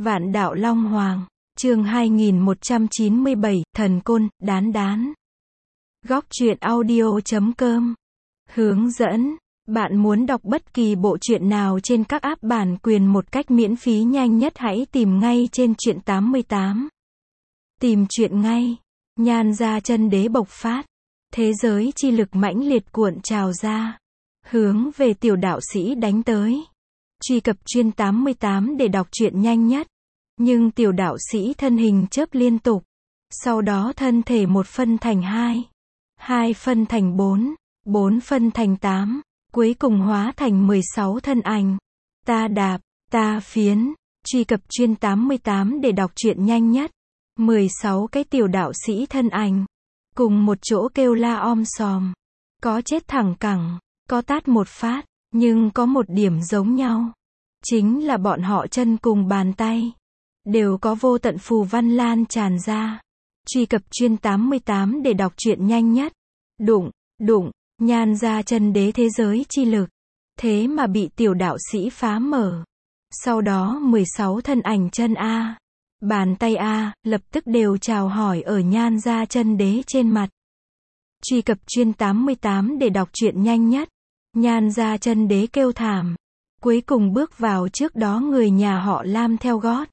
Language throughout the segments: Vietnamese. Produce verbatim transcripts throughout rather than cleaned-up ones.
Vạn đạo Long Hoàng, chương hai nghìn một trăm chín mươi bảy, Thần Côn, Đán Đán. Góc truyện audio chấm com. Hướng dẫn. Bạn muốn đọc bất kỳ bộ truyện nào trên các app bản quyền một cách miễn phí nhanh nhất, hãy tìm ngay trên truyện tám mươi tám. Tìm truyện ngay. Nhan gia chân đế bộc phát. Thế giới chi lực mãnh liệt cuộn trào ra. Hướng về tiểu đạo sĩ đánh tới. Truy cập truyện tám mươi tám để đọc truyện nhanh nhất. Nhưng tiểu đạo sĩ thân hình chớp liên tục. Sau đó thân thể một phân thành hai. Hai phân thành bốn. Bốn phân thành tám. Cuối cùng hóa thành mười sáu thân ảnh. Ta đạp, ta phiến. Truy cập truyện tám mươi tám để đọc truyện nhanh nhất. mười sáu cái tiểu đạo sĩ thân ảnh. Cùng một chỗ kêu la om sòm. Có chết thẳng cẳng. Có tát một phát. Nhưng có một điểm giống nhau. Chính là bọn họ chân cùng bàn tay. Đều có vô tận phù văn lan tràn ra. Truy cập truyện tám mươi tám để đọc truyện nhanh nhất. Đụng, đụng, nhan ra chân đế thế giới chi lực. Thế mà bị tiểu đạo sĩ phá mở. Sau đó mười sáu thân ảnh chân A. Bàn tay A, lập tức đều chào hỏi ở nhan ra chân đế trên mặt. Truy cập truyện tám mươi tám để đọc truyện nhanh nhất. Nhan ra chân đế kêu thảm. Cuối cùng bước vào trước đó người nhà họ Lam theo gót.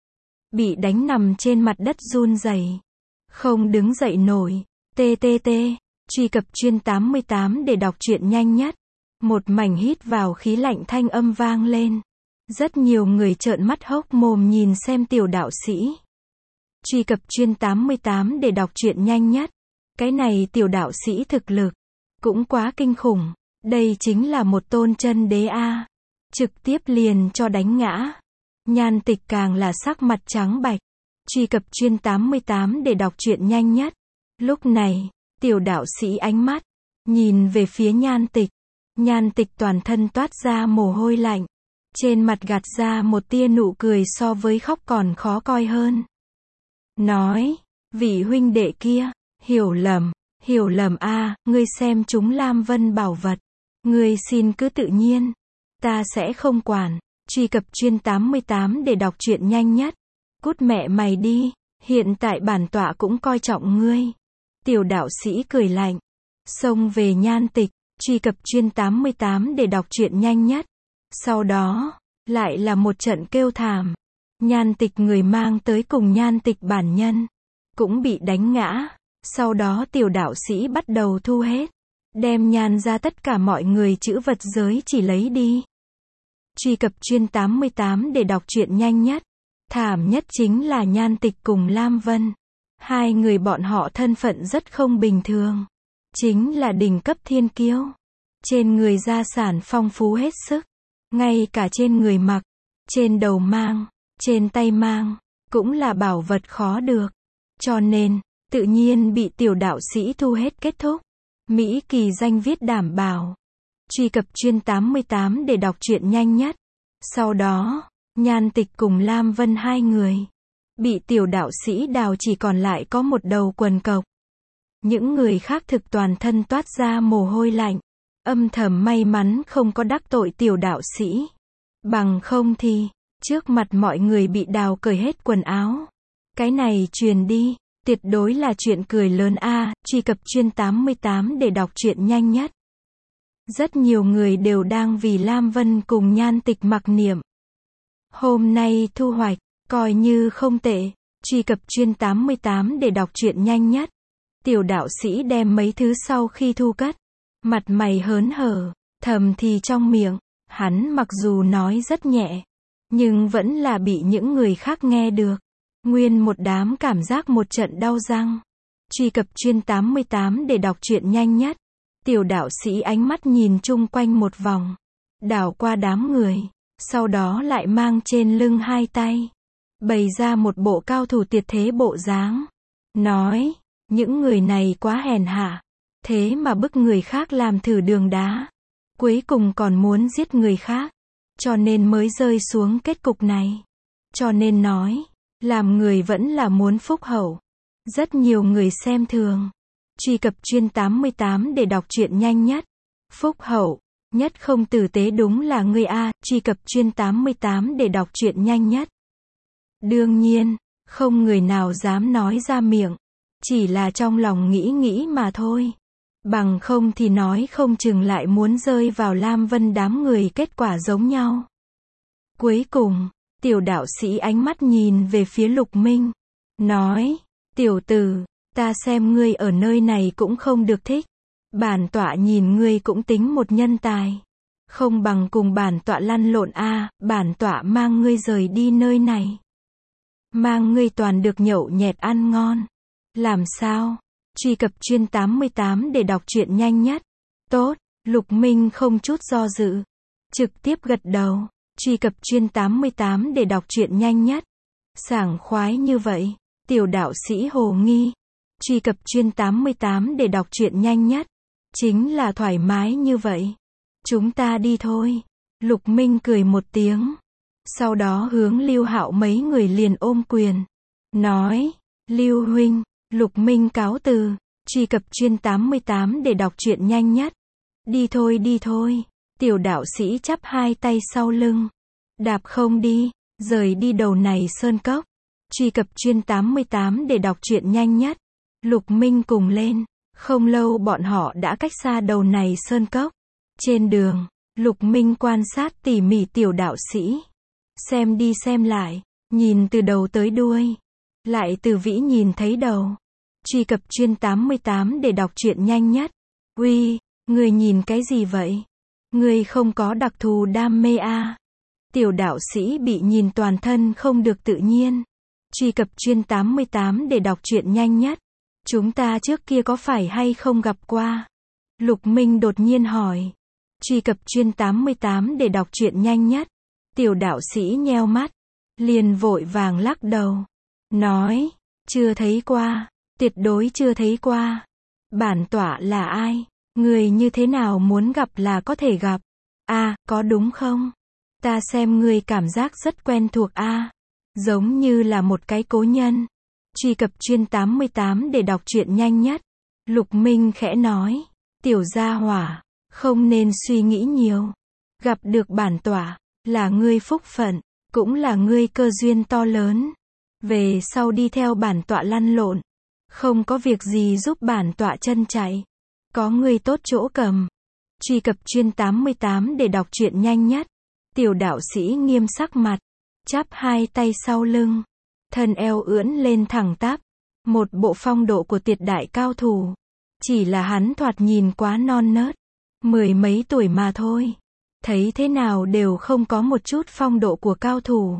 Bị đánh nằm trên mặt đất run rẩy, không đứng dậy nổi. Tê tê tê. Truy cập truyện tám mươi tám để đọc truyện nhanh nhất. Một mảnh hít vào khí lạnh thanh âm vang lên. Rất nhiều người trợn mắt hốc mồm nhìn xem tiểu đạo sĩ. Truy cập truyện tám mươi tám để đọc truyện nhanh nhất. Cái này tiểu đạo sĩ thực lực cũng quá kinh khủng. Đây chính là một tôn chân đế A. Trực tiếp liền cho đánh ngã. Nhan Tịch càng là sắc mặt trắng bạch. Truy cập truyện tám mươi tám để đọc truyện nhanh nhất. Lúc này, tiểu đạo sĩ ánh mắt nhìn về phía Nhan Tịch. Nhan Tịch toàn thân toát ra mồ hôi lạnh. Trên mặt gạt ra một tia nụ cười so với khóc còn khó coi hơn. Nói, vị huynh đệ kia, hiểu lầm, hiểu lầm a, ngươi xem chúng Lam Vân bảo vật. Ngươi xin cứ tự nhiên. Ta sẽ không quản. Truy cập truyện tám mươi tám để đọc truyện nhanh nhất. Cút mẹ mày đi. Hiện tại bản tọa cũng coi trọng ngươi. Tiểu đạo sĩ cười lạnh. Xông về Nhan Tịch. Truy cập truyện tám mươi tám để đọc truyện nhanh nhất. Sau đó, lại là một trận kêu thảm. Nhan Tịch người mang tới cùng Nhan Tịch bản nhân. Cũng bị đánh ngã. Sau đó tiểu đạo sĩ bắt đầu thu hết. Đem Nhan ra tất cả mọi người chữ vật giới chỉ lấy đi. Truy cập truyện tám mươi tám để đọc truyện nhanh nhất. Thảm nhất chính là Nhan Tịch cùng Lam Vân. Hai người bọn họ thân phận rất không bình thường. Chính là đỉnh cấp thiên kiêu. Trên người gia sản phong phú hết sức. Ngay cả trên người mặc, trên đầu mang, trên tay mang, cũng là bảo vật khó được. Cho nên, tự nhiên bị tiểu đạo sĩ thu hết kết thúc. Mỹ kỳ danh viết đảm bảo. Truy cập truyện tám mươi tám để đọc truyện nhanh nhất. Sau đó, Nhan Tịch cùng Lam Vân hai người bị tiểu đạo sĩ đào chỉ còn lại có một đầu quần cộc. Những người khác thực toàn thân toát ra mồ hôi lạnh. Âm thầm may mắn không có đắc tội tiểu đạo sĩ. Bằng không thì, trước mặt mọi người bị đào cởi hết quần áo. Cái này truyền đi, tuyệt đối là chuyện cười lớn a. Truy cập truyện tám mươi tám để đọc truyện nhanh nhất. Rất nhiều người đều đang vì Lam Vân cùng Nhan Tịch mặc niệm. Hôm nay thu hoạch, coi như không tệ. Truy cập truyện tám mươi tám để đọc truyện nhanh nhất. Tiểu đạo sĩ đem mấy thứ sau khi thu cất. Mặt mày hớn hở, thầm thì trong miệng. Hắn mặc dù nói rất nhẹ, nhưng vẫn là bị những người khác nghe được. Nguyên một đám cảm giác một trận đau răng. Truy cập truyện tám mươi tám để đọc truyện nhanh nhất. Tiểu đạo sĩ ánh mắt nhìn chung quanh một vòng. Đảo qua đám người. Sau đó lại mang trên lưng hai tay. Bày ra một bộ cao thủ tuyệt thế bộ dáng. Nói, những người này quá hèn hạ. Thế mà bức người khác làm thử đường đá. Cuối cùng còn muốn giết người khác. Cho nên mới rơi xuống kết cục này. Cho nên nói, làm người vẫn là muốn phúc hậu. Rất nhiều người xem thường. Truy cập truyện tám mươi tám để đọc truyện nhanh nhất. Phúc hậu, nhất không tử tế đúng là ngươi a. Truy cập truyện tám mươi tám để đọc truyện nhanh nhất. Đương nhiên, không người nào dám nói ra miệng. Chỉ là trong lòng nghĩ nghĩ mà thôi. Bằng không thì nói không chừng lại muốn rơi vào Lam Vân đám người kết quả giống nhau. Cuối cùng, tiểu đạo sĩ ánh mắt nhìn về phía Lục Minh. Nói, tiểu tử, ta xem ngươi ở nơi này cũng không được thích. Bản tọa nhìn ngươi cũng tính một nhân tài. Không bằng cùng bản tọa lăn lộn a, à, bản tọa mang ngươi rời đi nơi này. Mang ngươi toàn được nhậu nhẹt ăn ngon. Làm sao? Truy cập chuyên tám mươi tám để đọc truyện nhanh nhất. Tốt, Lục Minh không chút do dự. Trực tiếp gật đầu. Truy cập chuyên tám mươi tám để đọc truyện nhanh nhất. Sảng khoái như vậy. Tiểu đạo sĩ hồ nghi. Truy cập chuyên tám mươi tám để đọc truyện nhanh nhất. Chính là thoải mái như vậy. Chúng ta đi thôi. Lục Minh cười một tiếng. Sau đó hướng Lưu Hạo mấy người liền ôm quyền. Nói, Lưu huynh, Lục Minh cáo từ. Truy cập chuyên tám mươi tám để đọc truyện nhanh nhất. Đi thôi đi thôi. Tiểu đạo sĩ chắp hai tay sau lưng. Đạp không đi, rời đi đầu này sơn cốc. Truy cập chuyên tám mươi tám để đọc truyện nhanh nhất. Lục Minh cùng lên. Không lâu bọn họ đã cách xa đầu này sơn cốc. Trên đường, Lục Minh quan sát tỉ mỉ tiểu đạo sĩ. Xem đi xem lại, nhìn từ đầu tới đuôi. Lại từ vĩ nhìn thấy đầu. Truy cập chuyên tám mươi tám để đọc truyện nhanh nhất. Uy, người nhìn cái gì vậy? Người không có đặc thù đam mê à? Tiểu đạo sĩ bị nhìn toàn thân không được tự nhiên. Truy cập chuyên tám mươi tám để đọc truyện nhanh nhất. Chúng ta trước kia có phải hay không gặp qua? Lục Minh đột nhiên hỏi. Truy cập chuyên tám mươi tám để đọc truyện nhanh nhất. Tiểu đạo sĩ nheo mắt. Liền vội vàng lắc đầu. Nói, chưa thấy qua. Tuyệt đối chưa thấy qua. Bản tọa là ai? Người như thế nào muốn gặp là có thể gặp. À, có đúng không? Ta xem ngươi cảm giác rất quen thuộc a, à, giống như là một cái cố nhân. Truy cập chuyên tám mươi tám để đọc truyện nhanh nhất. Lục Minh khẽ nói. Tiểu gia hỏa, không nên suy nghĩ nhiều. Gặp được bản tọa, là ngươi phúc phận, cũng là ngươi cơ duyên to lớn. Về sau đi theo bản tọa lăn lộn. Không có việc gì giúp bản tọa chân chạy. Có ngươi tốt chỗ cầm. Truy cập chuyên tám mươi tám để đọc truyện nhanh nhất. Tiểu đạo sĩ nghiêm sắc mặt. Chắp hai tay sau lưng. Thân eo ưỡn lên thẳng tắp. Một bộ phong độ của tuyệt đại cao thủ. Chỉ là hắn thoạt nhìn quá non nớt. Mười mấy tuổi mà thôi. Thấy thế nào đều không có một chút phong độ của cao thủ.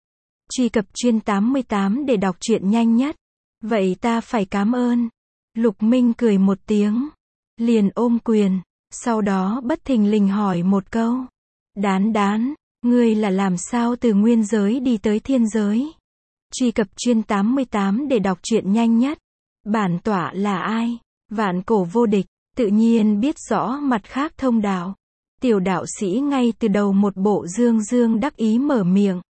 Truy cập chuyên tám mươi tám để đọc truyện nhanh nhất. Vậy ta phải cảm ơn. Lục Minh cười một tiếng. Liền ôm quyền. Sau đó bất thình lình hỏi một câu. Đán đán, ngươi là làm sao từ nguyên giới đi tới thiên giới? Truy cập chuyên tám mươi tám để đọc truyện nhanh nhất. Bản tọa là ai? Vạn cổ vô địch, tự nhiên biết rõ mặt khác thông đạo. Tiểu đạo sĩ ngay từ đầu một bộ dương dương đắc ý mở miệng.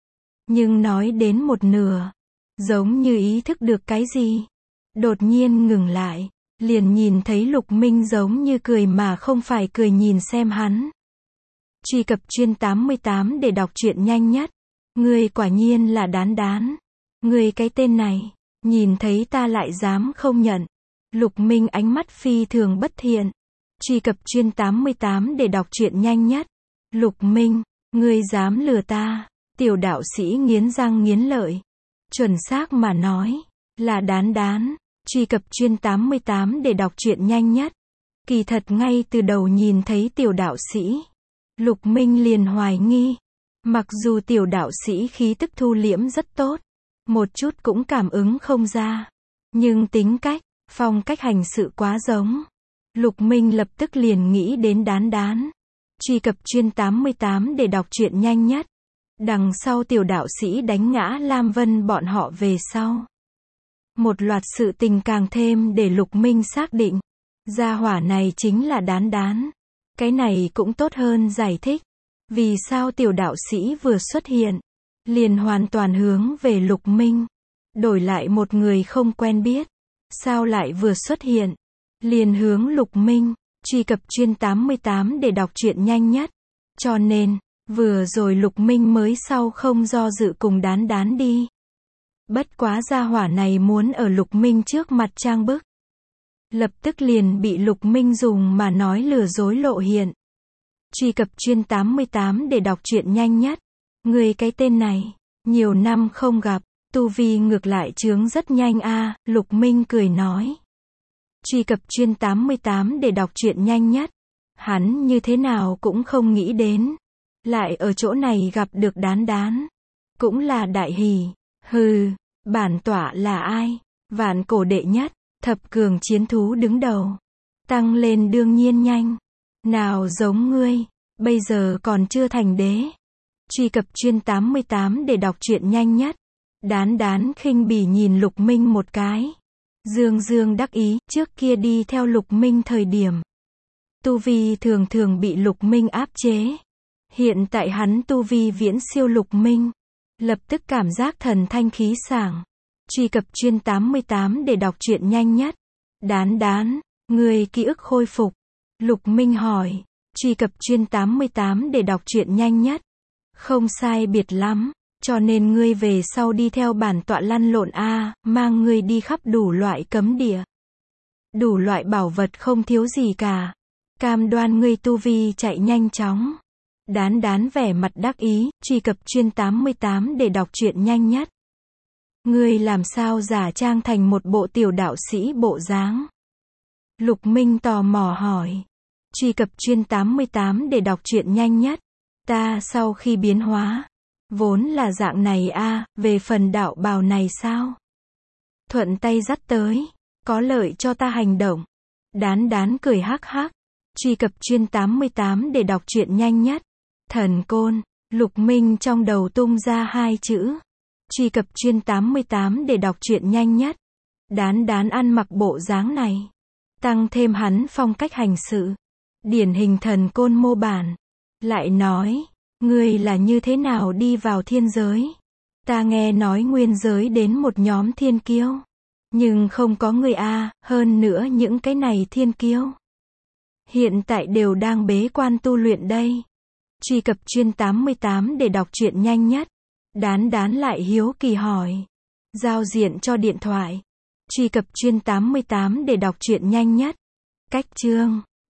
Nhưng nói đến một nửa, giống như ý thức được cái gì. Đột nhiên ngừng lại, liền nhìn thấy Lục Minh giống như cười mà không phải cười nhìn xem hắn. Truy cập chuyên tám mươi tám để đọc truyện nhanh nhất. Ngươi quả nhiên là đán đán. Ngươi cái tên này, nhìn thấy ta lại dám không nhận. Lục Minh ánh mắt phi thường bất thiện. Truy cập chuyên tám mươi tám để đọc truyện nhanh nhất. Lục Minh, ngươi dám lừa ta? Tiểu đạo sĩ nghiến răng nghiến lợi. Chuẩn xác mà nói, là đán đán. Truy cập chuyên tám mươi tám để đọc truyện nhanh nhất. Kỳ thật ngay từ đầu nhìn thấy tiểu đạo sĩ, Lục Minh liền hoài nghi. Mặc dù tiểu đạo sĩ khí tức thu liễm rất tốt, một chút cũng cảm ứng không ra. Nhưng tính cách, phong cách hành sự quá giống. Lục Minh lập tức liền nghĩ đến đán đán. Truy cập chuyên tám mươi tám để đọc truyện nhanh nhất. Đằng sau tiểu đạo sĩ đánh ngã Lam Vân bọn họ về sau. Một loạt sự tình càng thêm để Lục Minh xác định. Gia hỏa này chính là đán đán. Cái này cũng tốt hơn giải thích. Vì sao tiểu đạo sĩ vừa xuất hiện, liền hoàn toàn hướng về Lục Minh. Đổi lại một người không quen biết. Sao lại vừa xuất hiện, liền hướng Lục Minh. Truy cập chuyên tám mươi tám để đọc truyện nhanh nhất. Cho nên, Vừa rồi Lục Minh mới sau không do dự cùng đán đán đi. Bất quá gia hỏa này muốn ở Lục Minh trước mặt trang bức. Lập tức liền bị Lục Minh dùng mà nói lừa dối lộ hiện. Truy cập chuyên tám mươi tám để đọc truyện nhanh nhất. Người cái tên này, nhiều năm không gặp, tu vi ngược lại chướng rất nhanh a, Lục Minh cười nói. Truy cập chuyên tám mươi tám để đọc truyện nhanh nhất. Hắn như thế nào cũng không nghĩ đến. Lại ở chỗ này gặp được đán đán. Cũng là đại hỉ. Hừ, bản tọa là ai? Vạn cổ đệ nhất, thập cường chiến thú đứng đầu. Tăng lên đương nhiên nhanh. Nào giống ngươi, bây giờ còn chưa thành đế. Truy cập chuyên tám mươi tám để đọc truyện nhanh nhất. Đán đán khinh bỉ nhìn Lục Minh một cái. Dương dương đắc ý, trước kia đi theo Lục Minh thời điểm. Tu vi thường thường bị Lục Minh áp chế. Hiện tại hắn tu vi viễn siêu Lục Minh. Lập tức cảm giác thần thanh khí sảng. Truy cập chuyên tám mươi tám để đọc truyện nhanh nhất. Đán đán, người ký ức khôi phục. Lục Minh hỏi. Truy cập chuyên tám mươi tám để đọc truyện nhanh nhất. Không sai biệt lắm, cho nên ngươi về sau đi theo bản tọa lăn lộn a, mang ngươi đi khắp đủ loại cấm địa. Đủ loại bảo vật không thiếu gì cả. Cam đoan ngươi tu vi chạy nhanh chóng. Đán đán vẻ mặt đắc ý, truy cập chuyên tám mươi tám để đọc truyện nhanh nhất. Ngươi làm sao giả trang thành một bộ tiểu đạo sĩ bộ dáng? Lục Minh tò mò hỏi. Truy cập chuyên tám mươi tám để đọc truyện nhanh nhất. Ta sau khi biến hóa, vốn là dạng này a, về phần đạo bào này sao? Thuận tay dắt tới, có lợi cho ta hành động. Đán đán cười hắc hắc. Truy cập chuyên tám mươi tám để đọc truyện nhanh nhất. Thần côn, Lục Minh trong đầu tung ra hai chữ. Truy cập chuyên tám mươi tám để đọc truyện nhanh nhất. Đán đán ăn mặc bộ dáng này. Tăng thêm hắn phong cách hành sự. Điển hình thần côn mô bản. Lại nói, ngươi là như thế nào đi vào thiên giới? Ta nghe nói nguyên giới đến một nhóm thiên kiêu. Nhưng không có người a, hơn nữa những cái này thiên kiêu. Hiện tại đều đang bế quan tu luyện đây. Truy cập chuyên tám mươi tám để đọc truyện nhanh nhất. Đán đán lại hiếu kỳ hỏi. Giao diện cho điện thoại. Truy cập chuyên tám mươi tám để đọc truyện nhanh nhất. Cách chương.